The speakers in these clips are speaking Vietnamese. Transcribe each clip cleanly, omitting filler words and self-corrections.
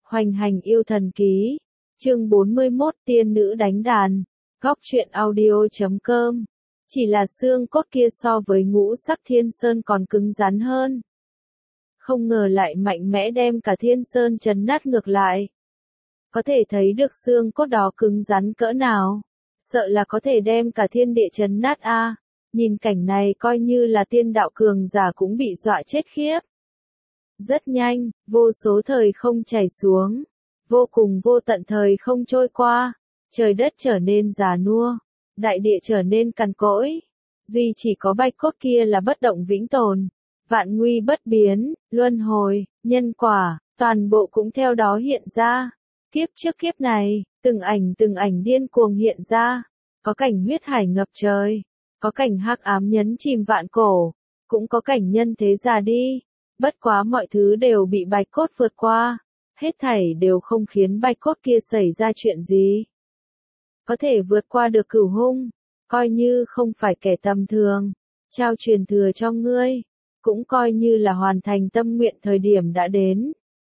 Hoành hành yêu thần ký. Chương 41 tiên nữ đánh đàn. Góc truyện audio.com. Chỉ là xương cốt kia so với ngũ sắc thiên sơn còn cứng rắn hơn. Không ngờ lại mạnh mẽ đem cả thiên sơn trấn nát ngược lại. Có thể thấy được xương cốt đó cứng rắn cỡ nào. Sợ là có thể đem cả thiên địa trấn nát a. Nhìn cảnh này coi như là tiên đạo cường giả cũng bị dọa chết khiếp. Rất nhanh, vô số thời không chảy xuống. Vô cùng vô tận thời không trôi qua. Trời đất trở nên già nua. Đại địa trở nên cằn cỗi. Duy chỉ có bạch cốt kia là bất động vĩnh tồn. Vạn nguy bất biến, luân hồi, nhân quả, toàn bộ cũng theo đó hiện ra. Kiếp trước kiếp này, từng ảnh điên cuồng hiện ra. Có cảnh huyết hải ngập trời. Có cảnh hắc ám nhấn chìm vạn cổ. Cũng có cảnh nhân thế già đi. Bất quá mọi thứ đều bị bạch cốt vượt qua. Hết thảy đều không khiến bạch cốt kia xảy ra chuyện gì. Có thể vượt qua được cửu hung. Coi như không phải kẻ tầm thường. Trao truyền thừa cho ngươi. Cũng coi như là hoàn thành tâm nguyện thời điểm đã đến.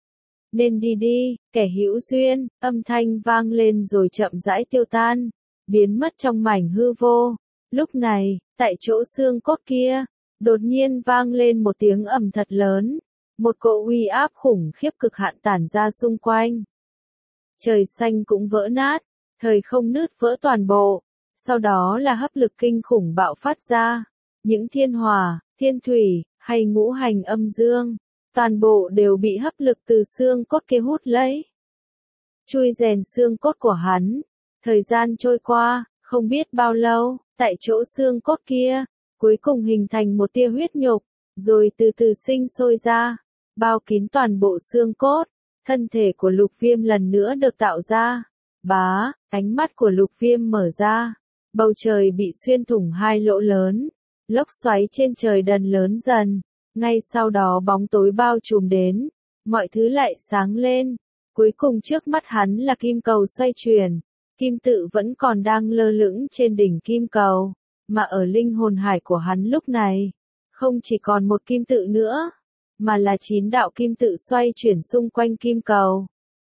Nên đi đi, kẻ hữu duyên, âm thanh vang lên rồi chậm rãi tiêu tan. Biến mất trong mảnh hư vô. Lúc này, tại chỗ xương cốt kia, đột nhiên vang lên một tiếng ầm thật lớn. Một cỗ uy áp khủng khiếp cực hạn tản ra xung quanh. Trời xanh cũng vỡ nát, thời không nứt vỡ toàn bộ. Sau đó là hấp lực kinh khủng bạo phát ra. Những thiên hỏa, thiên thủy, hay ngũ hành âm dương, toàn bộ đều bị hấp lực từ xương cốt kia hút lấy. Chui rèn xương cốt của hắn. Thời gian trôi qua, không biết bao lâu, tại chỗ xương cốt kia, cuối cùng hình thành một tia huyết nhục, rồi từ từ sinh sôi ra, bao kín toàn bộ xương cốt. Thân thể của Lục Viêm lần nữa được tạo ra. Bá, ánh mắt của Lục Viêm mở ra. Bầu trời bị xuyên thủng hai lỗ lớn. Lốc xoáy trên trời dần lớn dần. Ngay sau đó bóng tối bao trùm đến. Mọi thứ lại sáng lên. Cuối cùng trước mắt hắn là kim cầu xoay chuyển. Kim tự vẫn còn đang lơ lửng trên đỉnh kim cầu. Mà ở linh hồn hải của hắn lúc này, không chỉ còn một kim tự nữa, mà là 9 đạo kim tự xoay chuyển xung quanh kim cầu.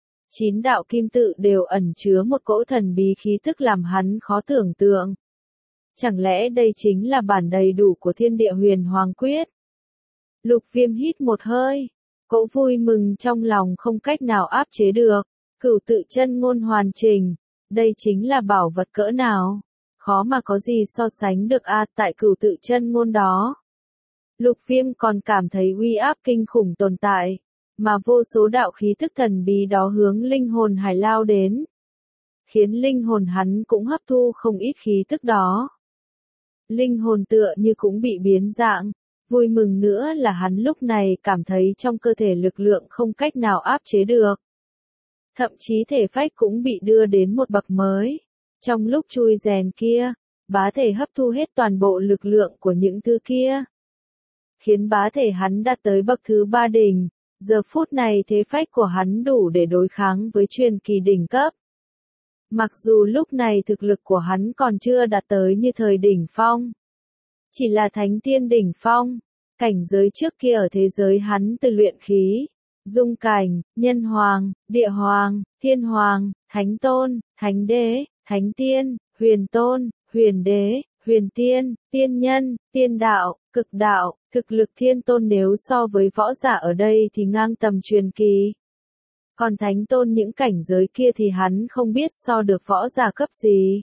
9 đạo kim tự đều ẩn chứa một cỗ thần bí khí tức làm hắn khó tưởng tượng. Chẳng lẽ đây chính là bản đầy đủ của thiên địa huyền hoàng quyết? Lục Viêm hít một hơi. Cỗ vui mừng trong lòng không cách nào áp chế được. Cửu tự chân ngôn hoàn chỉnh. Đây chính là bảo vật cỡ nào? Khó mà có gì so sánh được tại cửu tự chân ngôn đó. Lục Viêm còn cảm thấy uy áp kinh khủng tồn tại. Mà vô số đạo khí tức thần bí đó hướng linh hồn hải lao đến. Khiến linh hồn hắn cũng hấp thu không ít khí tức đó. Linh hồn tựa như cũng bị biến dạng. Vui mừng nữa là hắn lúc này cảm thấy trong cơ thể lực lượng không cách nào áp chế được. Thậm chí thể phách cũng bị đưa đến một bậc mới. Trong lúc chui rèn kia, bá thể hấp thu hết toàn bộ lực lượng của những thứ kia. Khiến bá thể hắn đạt tới bậc thứ 3 đỉnh. Giờ phút này thế phách của hắn đủ để đối kháng với truyền kỳ đỉnh cấp. Mặc dù lúc này thực lực của hắn còn chưa đạt tới như thời đỉnh phong. Chỉ là thánh tiên đỉnh phong. Cảnh giới trước kia ở thế giới hắn từ luyện khí, dung cảnh, nhân hoàng, địa hoàng, thiên hoàng, thánh tôn, thánh đế, thánh tiên, huyền tôn, huyền đế, huyền tiên, tiên nhân, tiên đạo, cực đạo, thực lực thiên tôn nếu so với võ giả ở đây thì ngang tầm truyền kỳ. Còn thánh tôn những cảnh giới kia thì hắn không biết so được võ giả cấp gì.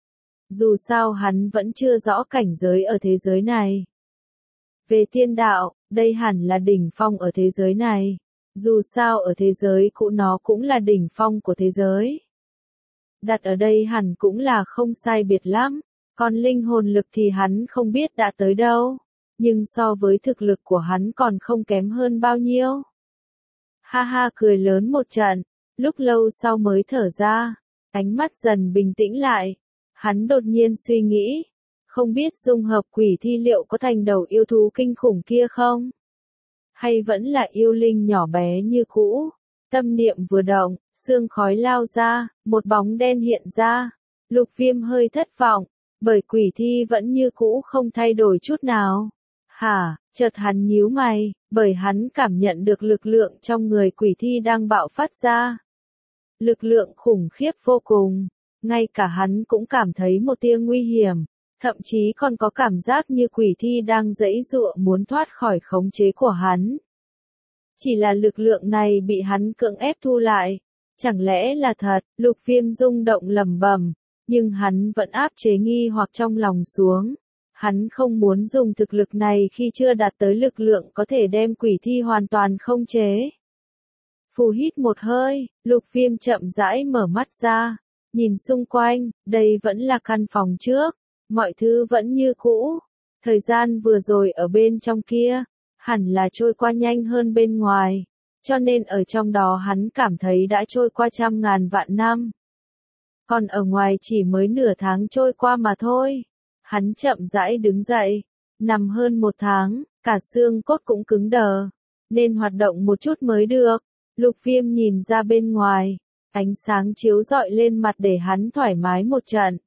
Dù sao hắn vẫn chưa rõ cảnh giới ở thế giới này. Về tiên đạo, đây hẳn là đỉnh phong ở thế giới này. Dù sao ở thế giới cũ nó cũng là đỉnh phong của thế giới. Đặt ở đây hẳn cũng là không sai biệt lắm. Còn linh hồn lực thì hắn không biết đã tới đâu. Nhưng so với thực lực của hắn còn không kém hơn bao nhiêu. Ha ha cười lớn một trận. Lúc lâu sau mới thở ra. Ánh mắt dần bình tĩnh lại. Hắn đột nhiên suy nghĩ. Không biết dung hợp quỷ thi liệu có thành đầu yêu thú kinh khủng kia không? Hay vẫn là yêu linh nhỏ bé như cũ? Tâm niệm vừa động, sương khói lao ra, một bóng đen hiện ra. Lục Viêm hơi thất vọng, bởi quỷ thi vẫn như cũ không thay đổi chút nào. Hả, chợt hắn nhíu mày, bởi hắn cảm nhận được lực lượng trong người quỷ thi đang bạo phát ra. Lực lượng khủng khiếp vô cùng, ngay cả hắn cũng cảm thấy một tia nguy hiểm, thậm chí còn có cảm giác như quỷ thi đang giãy giụa muốn thoát khỏi khống chế của hắn. Chỉ là lực lượng này bị hắn cưỡng ép thu lại. Chẳng lẽ là thật, Lục Viêm rung động lẩm bẩm, nhưng hắn vẫn áp chế nghi hoặc trong lòng xuống. Hắn không muốn dùng thực lực này khi chưa đạt tới lực lượng có thể đem quỷ thi hoàn toàn khống chế. Phù hít một hơi, Lục Viêm chậm rãi mở mắt ra, nhìn xung quanh, đây vẫn là căn phòng trước, mọi thứ vẫn như cũ. Thời gian vừa rồi ở bên trong kia, hẳn là trôi qua nhanh hơn bên ngoài, cho nên ở trong đó hắn cảm thấy đã trôi qua trăm ngàn vạn năm. Còn ở ngoài chỉ mới nửa tháng trôi qua mà thôi. Hắn chậm rãi đứng dậy, nằm hơn một tháng, cả xương cốt cũng cứng đờ, nên hoạt động một chút mới được. Lục Viêm nhìn ra bên ngoài, ánh sáng chiếu rọi lên mặt để hắn thoải mái một trận.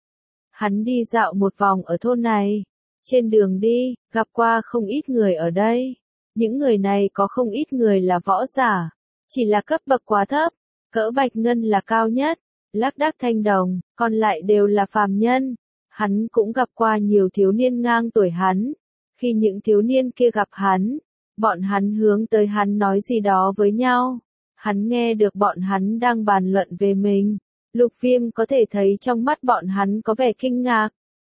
Hắn đi dạo một vòng ở thôn này, trên đường đi, gặp qua không ít người ở đây. Những người này có không ít người là võ giả, chỉ là cấp bậc quá thấp, cỡ bạch ngân là cao nhất, lác đác thanh đồng, còn lại đều là phàm nhân. Hắn cũng gặp qua nhiều thiếu niên ngang tuổi hắn. Khi những thiếu niên kia gặp hắn, bọn hắn hướng tới hắn nói gì đó với nhau. Hắn nghe được bọn hắn đang bàn luận về mình. Lục Viêm có thể thấy trong mắt bọn hắn có vẻ kinh ngạc.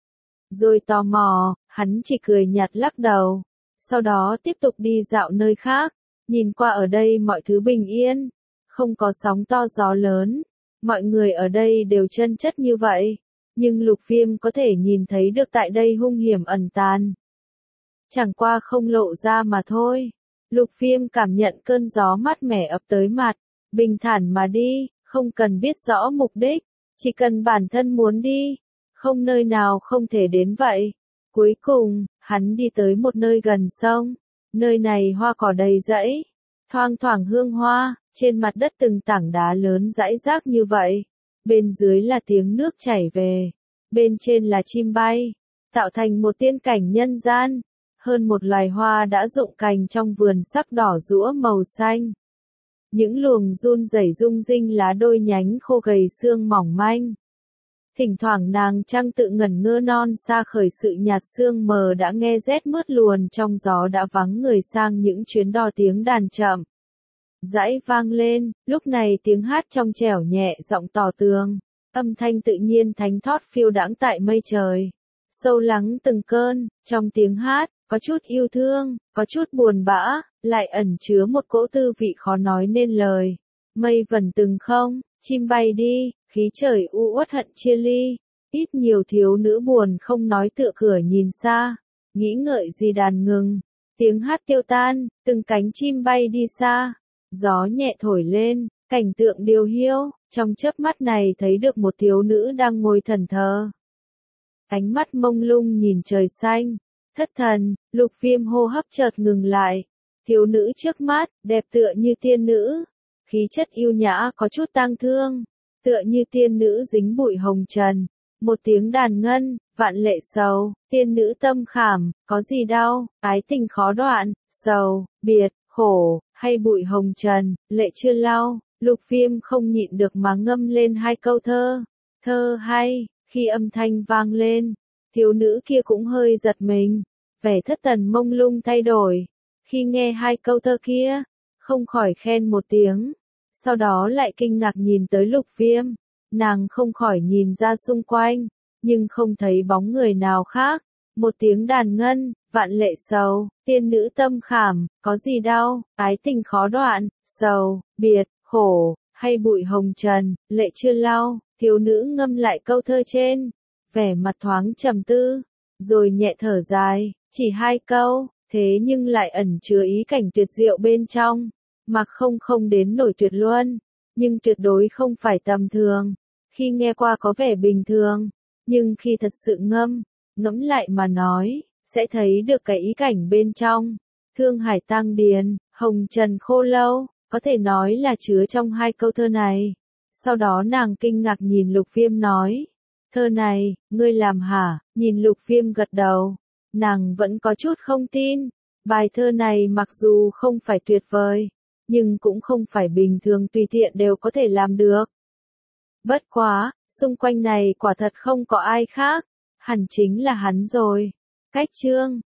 Rồi tò mò, hắn chỉ cười nhạt lắc đầu. Sau đó tiếp tục đi dạo nơi khác. Nhìn qua ở đây mọi thứ bình yên, không có sóng to gió lớn. Mọi người ở đây đều chân chất như vậy. Nhưng Lục Viêm có thể nhìn thấy được tại đây hung hiểm ẩn tàn. Chẳng qua không lộ ra mà thôi. Lục Viêm cảm nhận cơn gió mát mẻ ập tới mặt, bình thản mà đi, không cần biết rõ mục đích, chỉ cần bản thân muốn đi, không nơi nào không thể đến vậy. Cuối cùng, hắn đi tới một nơi gần sông, nơi này hoa cỏ đầy rẫy, thoang thoảng hương hoa, trên mặt đất từng tảng đá lớn rải rác như vậy. Bên dưới là tiếng nước chảy về, bên trên là chim bay, tạo thành một tiên cảnh nhân gian. Hơn một loài hoa đã rụng cành trong vườn sắc đỏ giũa màu xanh. Những luồng run rẩy rung rinh lá đôi nhánh khô gầy xương mỏng manh. Thỉnh thoảng nàng trăng tự ngẩn ngơ non xa khởi sự nhạt sương mờ đã nghe rét mướt luồn trong gió đã vắng người sang những chuyến đò tiếng đàn chậm. Dãy vang lên, lúc này tiếng hát trong trẻo nhẹ giọng tỏ tường, âm thanh tự nhiên thánh thót phiêu đãng tại mây trời. Sâu lắng từng cơn, trong tiếng hát, có chút yêu thương, có chút buồn bã, lại ẩn chứa một cỗ tư vị khó nói nên lời. Mây vẩn từng không, chim bay đi, khí trời u uất hận chia ly, ít nhiều thiếu nữ buồn không nói tựa cửa nhìn xa, nghĩ ngợi gì đàn ngừng, tiếng hát tiêu tan, từng cánh chim bay đi xa, gió nhẹ thổi lên, cảnh tượng điều hiu, trong chớp mắt này thấy được một thiếu nữ đang ngồi thẫn thờ. Ánh mắt mông lung nhìn trời xanh, thất thần, Lục Viêm hô hấp chợt ngừng lại. Thiếu nữ trước mắt, đẹp tựa như tiên nữ, khí chất yêu nhã có chút tang thương, tựa như tiên nữ dính bụi hồng trần. Một tiếng đàn ngân, vạn lệ sầu, tiên nữ tâm khảm, có gì đau, ái tình khó đoạn, sầu, biệt, khổ, hay bụi hồng trần, lệ chưa lau. Lục Viêm không nhịn được mà ngâm lên hai câu thơ. Thơ hay, khi âm thanh vang lên, thiếu nữ kia cũng hơi giật mình, vẻ thất thần mông lung thay đổi. Khi nghe hai câu thơ kia, không khỏi khen một tiếng, sau đó lại kinh ngạc nhìn tới Lục Viêm. Nàng không khỏi nhìn ra xung quanh, nhưng không thấy bóng người nào khác. Một tiếng đàn ngân, vạn lệ sầu, tiên nữ tâm khảm, có gì đau, ái tình khó đoạn, sầu, biệt, khổ, hay bụi hồng trần, lệ chưa lau. Thiếu nữ ngâm lại câu thơ trên, vẻ mặt thoáng trầm tư, rồi nhẹ thở dài, chỉ hai câu, thế nhưng lại ẩn chứa ý cảnh tuyệt diệu bên trong, mà không đến nổi tuyệt luôn, nhưng tuyệt đối không phải tầm thường. Khi nghe qua có vẻ bình thường, nhưng khi thật sự ngẫm lại mà nói, sẽ thấy được cái ý cảnh bên trong. Thương hải tang điền, hồng trần khô lâu, có thể nói là chứa trong hai câu thơ này. Sau đó nàng kinh ngạc nhìn Lục Viêm nói, thơ này, ngươi làm hả? Nhìn Lục Viêm gật đầu, Nàng vẫn có chút không tin. Bài thơ này mặc dù không phải tuyệt vời, nhưng cũng không phải bình thường tùy tiện đều có thể làm được. Bất quá, xung quanh này quả thật không có ai khác, hẳn chính là hắn rồi. Cách chương